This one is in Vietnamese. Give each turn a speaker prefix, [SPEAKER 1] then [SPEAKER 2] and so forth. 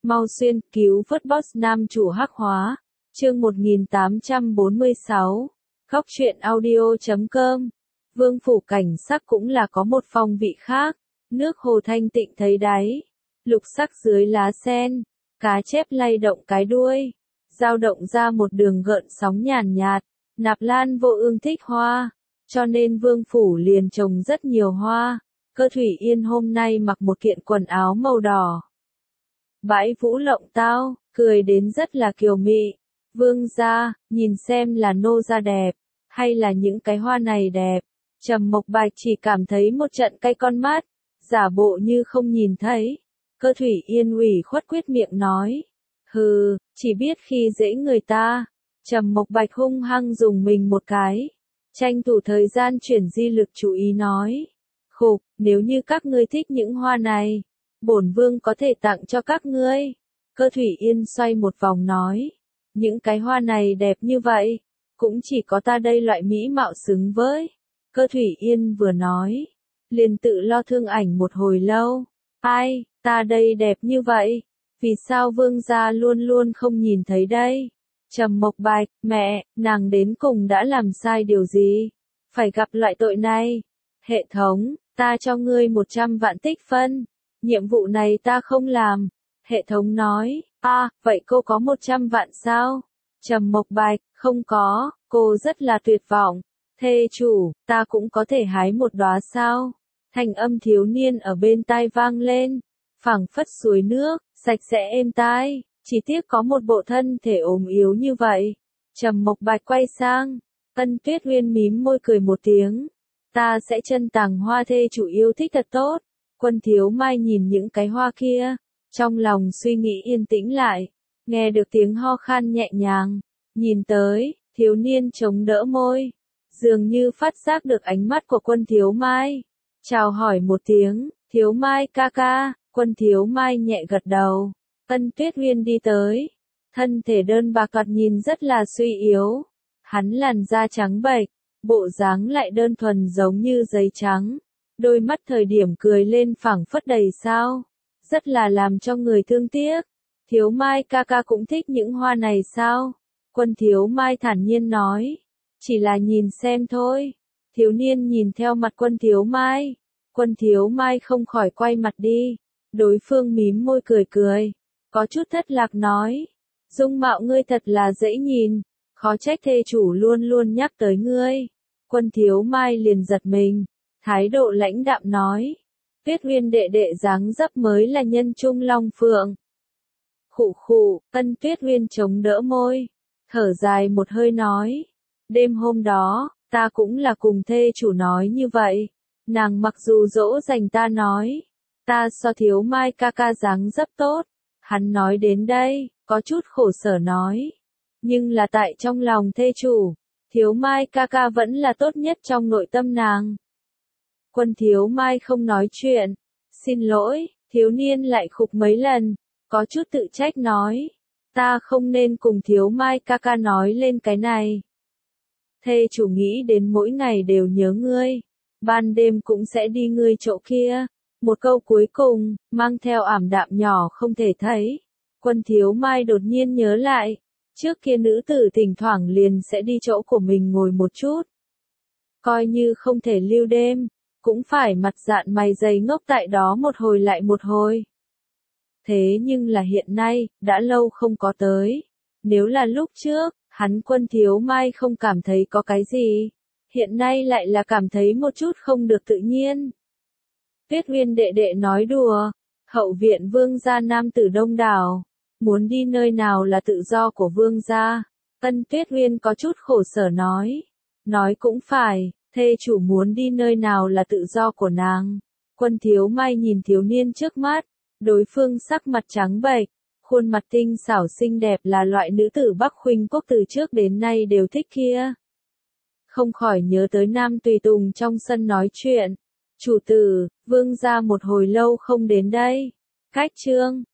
[SPEAKER 1] Mau xuyên, cứu vớt boss nam chủ hắc hóa. Chương 1846. Góc truyện audio.com. Vương phủ cảnh sắc cũng là có một phong vị khác. Nước hồ thanh tịnh thấy đáy. Lục sắc dưới lá sen. Cá chép lay động cái đuôi. Dao động ra một đường gợn sóng nhàn nhạt. Nạp Lan Vô Ương thích hoa. Cho nên vương phủ liền trồng rất nhiều hoa. Cơ Thủy Yên hôm nay mặc một kiện quần áo màu đỏ. Bãi vũ lộng tao, cười đến rất là kiều mị. Vương gia, nhìn xem là nô gia đẹp, hay là những cái hoa này đẹp. Trầm Mộc Bạch chỉ cảm thấy một trận cay con mắt, giả bộ như không nhìn thấy. Cơ Thủy Yên ủy khuất quyết miệng nói. Hừ, chỉ biết khi dễ người ta. Trầm Mộc Bạch hung hăng dùng mình một cái. Tranh thủ thời gian chuyển di lực chú ý nói. Khục, nếu như các ngươi thích những hoa này, bổn vương có thể tặng cho các ngươi. Cơ Thủy Yên xoay một vòng nói. Những cái hoa này đẹp như vậy, cũng chỉ có ta đây loại mỹ mạo xứng với. Cơ Thủy Yên vừa nói, liền tự lo thương ảnh một hồi lâu. Ai, ta đây đẹp như vậy, vì sao vương gia luôn luôn không nhìn thấy đây? Trầm Mộc Bạch, mẹ, nàng đến cùng đã làm sai điều gì? Phải gặp loại tội này. Hệ thống, ta cho ngươi 100 vạn tích phân. Nhiệm vụ này ta không làm. Hệ thống nói, vậy cô có 100 vạn sao? Trầm Mộc Bạch, không có, cô rất là tuyệt vọng. Thê chủ, ta cũng có thể hái một đóa sao? Thanh âm thiếu niên ở bên tai vang lên, phảng phất suối nước, sạch sẽ êm tai, chỉ tiếc có một bộ thân thể ốm yếu như vậy. Trầm Mộc Bạch quay sang, Ân Tuyết Uyên mím môi cười một tiếng. Ta sẽ chân tàng hoa thê chủ yêu thích thật tốt. Quân Thiếu Mai nhìn những cái hoa kia, trong lòng suy nghĩ yên tĩnh lại, nghe được tiếng ho khan nhẹ nhàng, nhìn tới, thiếu niên chống đỡ môi, dường như phát giác được ánh mắt của Quân Thiếu Mai, chào hỏi một tiếng, Thiếu Mai ca ca. Quân Thiếu Mai nhẹ gật đầu. Ân Tuyết Uyên đi tới, thân thể đơn bạc cọt nhìn rất là suy yếu, hắn làn da trắng bệch, bộ dáng lại đơn thuần giống như giấy trắng. Đôi mắt thời điểm cười lên phảng phất đầy sao, rất là làm cho người thương tiếc. Thiếu Mai ca ca cũng thích những hoa này sao? Quân Thiếu Mai thản nhiên nói, chỉ là nhìn xem thôi. Thiếu niên nhìn theo mặt Quân Thiếu Mai, Quân Thiếu Mai không khỏi quay mặt đi, đối phương mím môi cười cười, có chút thất lạc nói, dung mạo ngươi thật là dễ nhìn, khó trách thê chủ luôn luôn nhắc tới ngươi. Quân Thiếu Mai liền giật mình. Thái độ lãnh đạm nói, Tuyết Uyên đệ đệ dáng dấp mới là nhân trung long phượng. Khụ khụ, Ân Tuyết Uyên chống đỡ môi, thở dài một hơi nói, đêm hôm đó, ta cũng là cùng thê chủ nói như vậy, nàng mặc dù dỗ dành ta nói, ta so Thiếu Mai ca ca dáng dấp tốt, hắn nói đến đây, có chút khổ sở nói, nhưng là tại trong lòng thê chủ, Thiếu Mai ca ca vẫn là tốt nhất trong nội tâm nàng. Quân Thiếu Mai không nói chuyện. Xin lỗi, thiếu niên lại khục mấy lần, có chút tự trách nói. Ta không nên cùng Thiếu Mai ca ca nói lên cái này. Thê chủ nghĩ đến mỗi ngày đều nhớ ngươi, ban đêm cũng sẽ đi ngươi chỗ kia. Một câu cuối cùng, mang theo ảm đạm nhỏ không thể thấy. Quân Thiếu Mai đột nhiên nhớ lại, trước kia nữ tử thỉnh thoảng liền sẽ đi chỗ của mình ngồi một chút. Coi như không thể lưu đêm, cũng phải mặt dạn mày dày ngốc tại đó một hồi lại một hồi. Thế nhưng là hiện nay, đã lâu không có tới. Nếu là lúc trước, hắn Quân Thiếu Mai không cảm thấy có cái gì. Hiện nay lại là cảm thấy một chút không được tự nhiên. Tuyết Uyên đệ đệ nói đùa, hậu viện vương gia nam tử đông đảo. Muốn đi nơi nào là tự do của vương gia. Ân Tuyết Uyên có chút khổ sở nói. Nói cũng phải. Thê chủ muốn đi nơi nào là tự do của nàng. Quân Thiếu Mai nhìn thiếu niên trước mắt, đối phương sắc mặt trắng bệch, khuôn mặt tinh xảo xinh đẹp là loại nữ tử Bắc Khuynh Quốc từ trước đến nay đều thích kia. Không khỏi nhớ tới nam tùy tùng trong sân nói chuyện. Chủ tử, vương gia một hồi lâu không đến đây. Cách chương